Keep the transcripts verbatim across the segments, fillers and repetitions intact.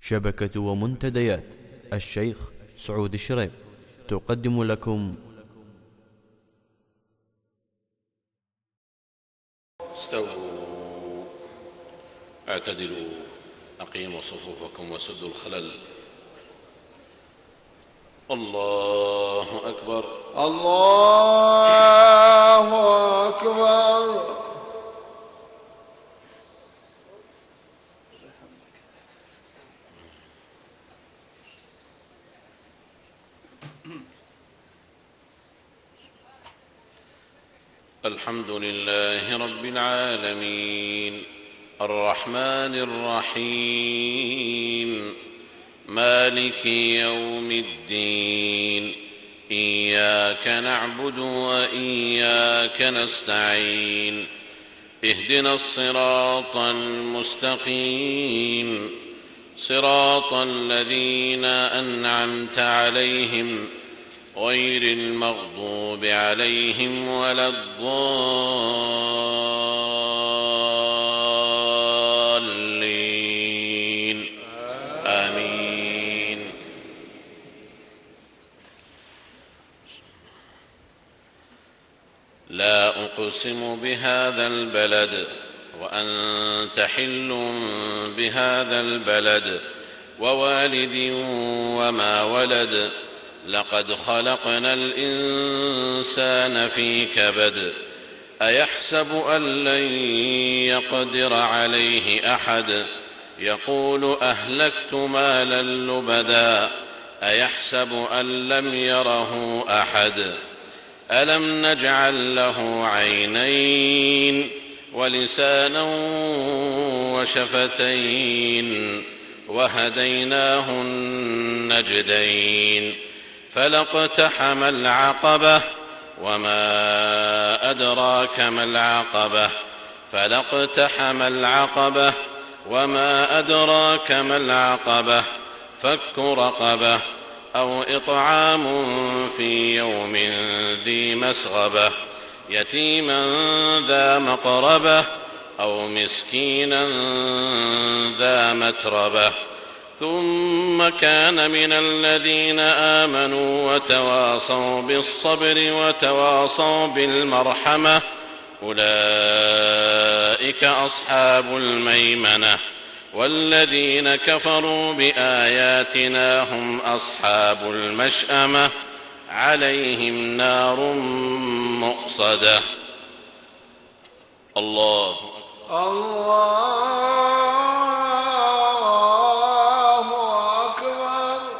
شبكة ومنتديات الشيخ سعود الشريف تقدم لكم. استووا اعتدلوا أقيموا صفوفكم وسدوا الخلل. الله أكبر الله أكبر. الحمد لله رب العالمين الرحمن الرحيم مالك يوم الدين إياك نعبد وإياك نستعين اهدنا الصراط المستقيم صراط الذين أنعمت عليهم غير المغضوب عليهم ولا الضالين آمين. لا أقسم بهذا البلد وأنت حل بهذا البلد ووالد وما ولد لقد خلقنا الإنسان في كبد أيحسب أن لن يقدر عليه أحد يقول أهلكت مالا لبدا أيحسب أن لم يره أحد ألم نجعل له عينين ولسانا وشفتين وهديناه النجدين فلاقتحم العقبة وما أدراك ما العقبة فلاقتحم العقبة وما أدراك ما العقبة فك رقبة أو إطعام في يوم ذي مسغبة يتيما ذا مقربة أو مسكينا ذا متربة ثم كان من الذين آمنوا وتواصوا بالصبر وتواصوا بالمرحمة أولئك أصحاب الميمنة والذين كفروا بآياتنا هم أصحاب المشأمة عليهم نار مؤصدة. الله الله أكبر.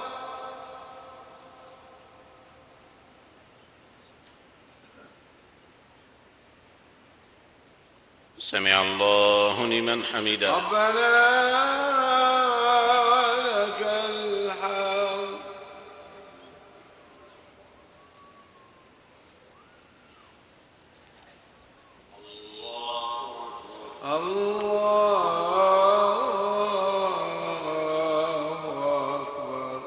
سمع الله لمن حمده. ربنا لك الحمد. الله أكبر.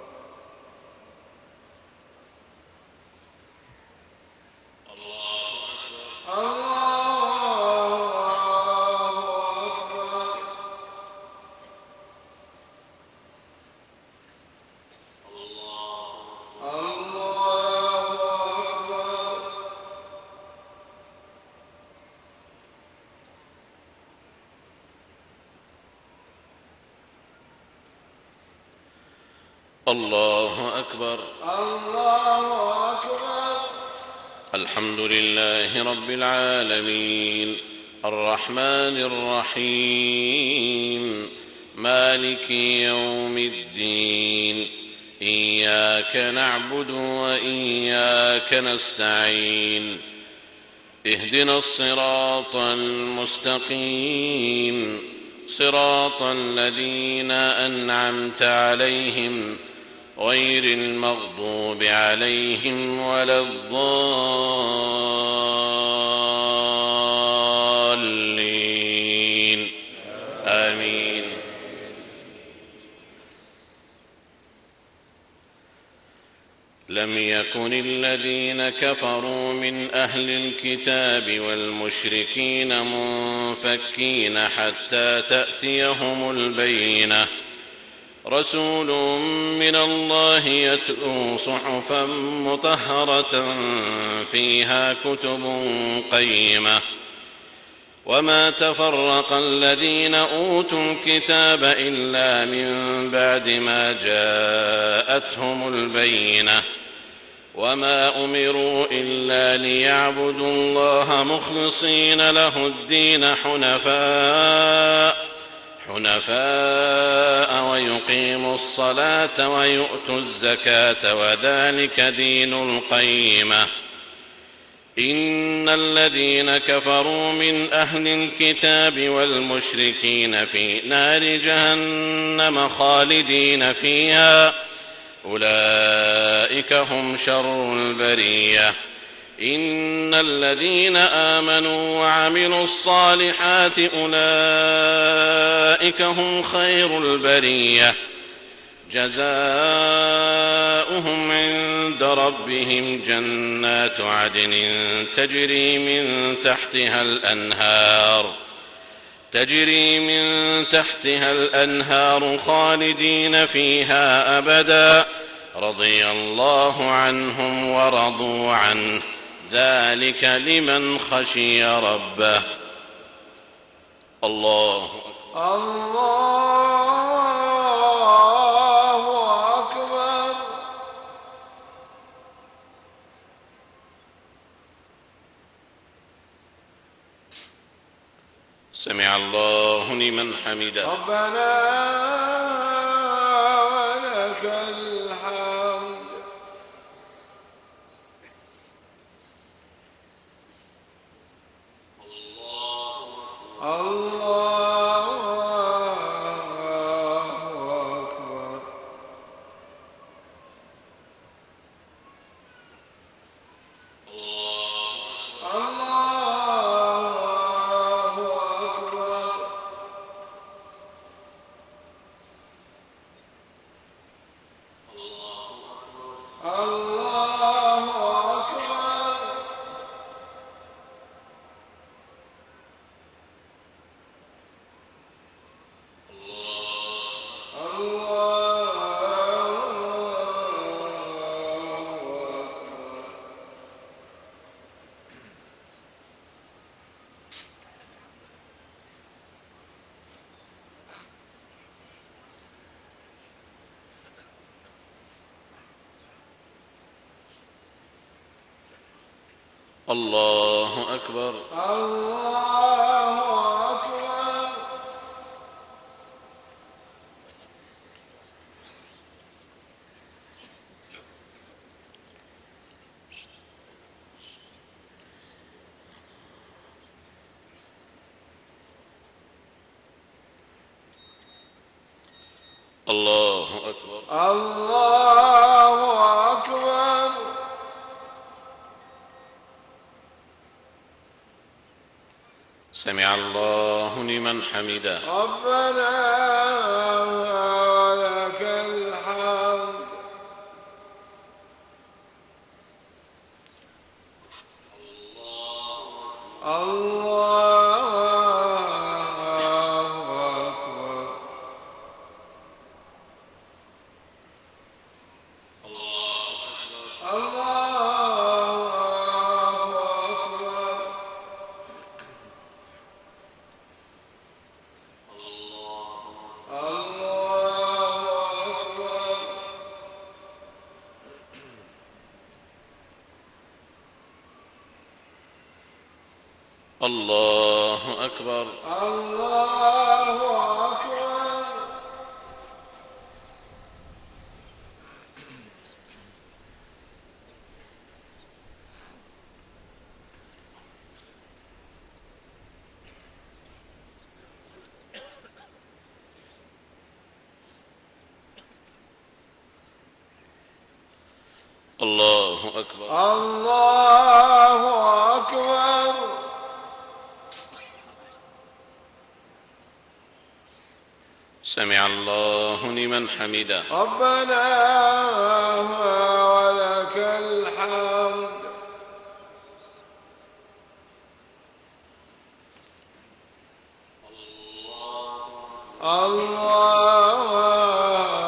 الله أكبر. الله أكبر. الحمد لله رب العالمين الرحمن الرحيم مالك يوم الدين إياك نعبد وإياك نستعين اهدنا الصراط المستقيم صراط الذين أنعمت عليهم غير المغضوب عليهم ولا الضالين آمين. لم يكن الذين كفروا من أهل الكتاب والمشركين منفكين حتى تأتيهم البينة رسول من الله يتلو صحفا مطهرة فيها كتب قيمة وما تفرق الذين أوتوا الكتاب إلا من بعد ما جاءتهم البينة وما أمروا إلا ليعبدوا الله مخلصين له الدين حنفاء حنفاء ويقيموا الصلاة ويؤتوا الزكاة وذلك دين القيمة إن الذين كفروا من أهل الكتاب والمشركين في نار جهنم خالدين فيها أولئك هم شر البرية إن الذين آمنوا وعملوا الصالحات أولئك هم خير البرية جزاؤهم عند ربهم جنات عدن تجري من تحتها الأنهار تجري من تحتها الأنهار خالدين فيها أبدا رضي الله عنهم ورضوا عنه ذلك لمن خشي ربه. الله الله أكبر. سمع الله لمن حمده. ربنا ولك الحمد. الله أكبر. الله أكبر. الله أكبر. الله أكبر. الله أكبر. سمع الله لمن حمده. ربنا ولك الحمد. الله أكبر. الله أكبر. الله أكبر. الله أكبر. الله أكبر. سمع الله لمن حمده. ربنا ولك الحمد. الله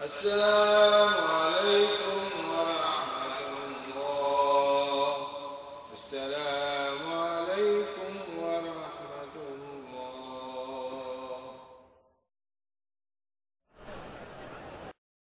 السلام عليكم ورحمة الله. السلام